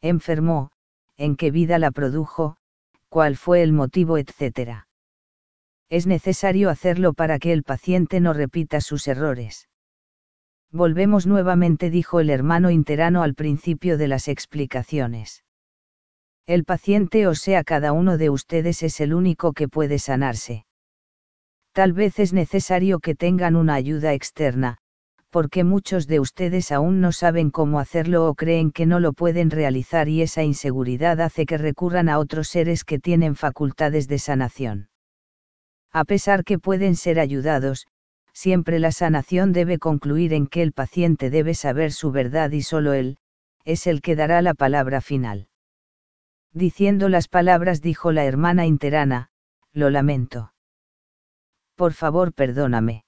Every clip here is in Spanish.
enfermó, en qué vida la produjo, cuál fue el motivo, etc. Es necesario hacerlo para que el paciente no repita sus errores. Volvemos nuevamente, dijo el hermano interano al principio de las explicaciones. El paciente, o sea, cada uno de ustedes, es el único que puede sanarse. Tal vez es necesario que tengan una ayuda externa, porque muchos de ustedes aún no saben cómo hacerlo o creen que no lo pueden realizar, y esa inseguridad hace que recurran a otros seres que tienen facultades de sanación. A pesar que pueden ser ayudados, siempre la sanación debe concluir en que el paciente debe saber su verdad y solo él es el que dará la palabra final. Diciendo las palabras, dijo la hermana interana: lo lamento. Por favor, perdóname.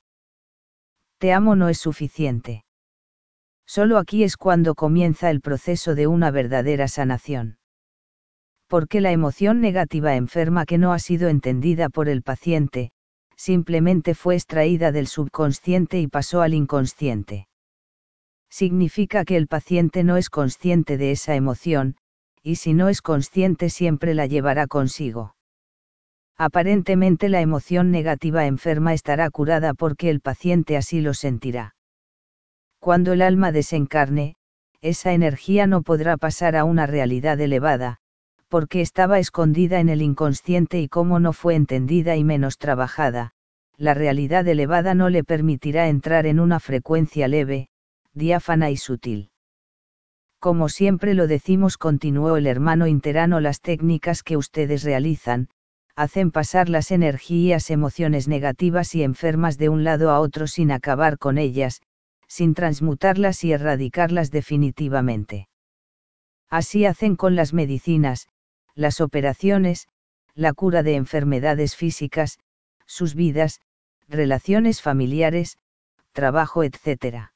Te amo no es suficiente. Solo aquí es cuando comienza el proceso de una verdadera sanación. Porque la emoción negativa enferma que no ha sido entendida por el paciente, simplemente fue extraída del subconsciente y pasó al inconsciente. Significa que el paciente no es consciente de esa emoción, y si no es consciente siempre la llevará consigo. Aparentemente la emoción negativa enferma estará curada porque el paciente así lo sentirá. Cuando el alma desencarne, esa energía no podrá pasar a una realidad elevada, porque estaba escondida en el inconsciente y como no fue entendida y menos trabajada, la realidad elevada no le permitirá entrar en una frecuencia leve, diáfana y sutil. Como siempre lo decimos, continuó el hermano interano, las técnicas que ustedes realizan, hacen pasar las energías, emociones negativas y enfermas de un lado a otro sin acabar con ellas, sin transmutarlas y erradicarlas definitivamente. Así hacen con las medicinas, las operaciones, la cura de enfermedades físicas, sus vidas, relaciones familiares, trabajo, etc.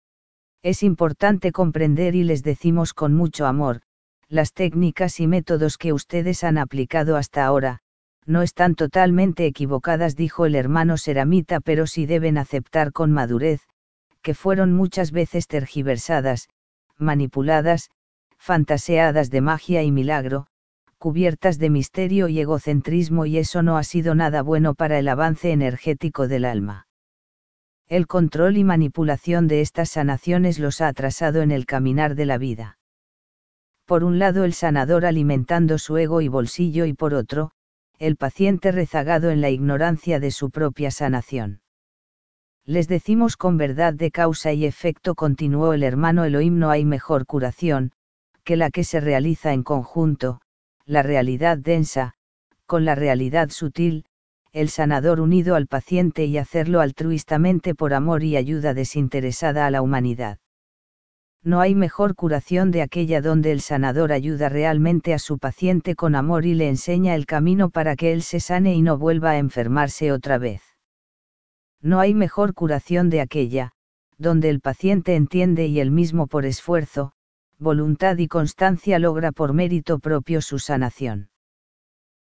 Es importante comprender, y les decimos con mucho amor, las técnicas y métodos que ustedes han aplicado hasta ahora, no están totalmente equivocadas, dijo el hermano Seramita, pero sí deben aceptar con madurez, que fueron muchas veces tergiversadas, manipuladas, fantaseadas de magia y milagro, cubiertas de misterio y egocentrismo, y eso no ha sido nada bueno para el avance energético del alma. El control y manipulación de estas sanaciones los ha atrasado en el caminar de la vida. Por un lado el sanador alimentando su ego y bolsillo, y por otro, el paciente rezagado en la ignorancia de su propia sanación. Les decimos con verdad de causa y efecto, continuó el hermano Elohim, no hay mejor curación que la que se realiza en conjunto, la realidad densa, con la realidad sutil, el sanador unido al paciente, y hacerlo altruistamente por amor y ayuda desinteresada a la humanidad. No hay mejor curación de aquella donde el sanador ayuda realmente a su paciente con amor y le enseña el camino para que él se sane y no vuelva a enfermarse otra vez. No hay mejor curación de aquella, donde el paciente entiende y él mismo por esfuerzo, voluntad y constancia logra por mérito propio su sanación.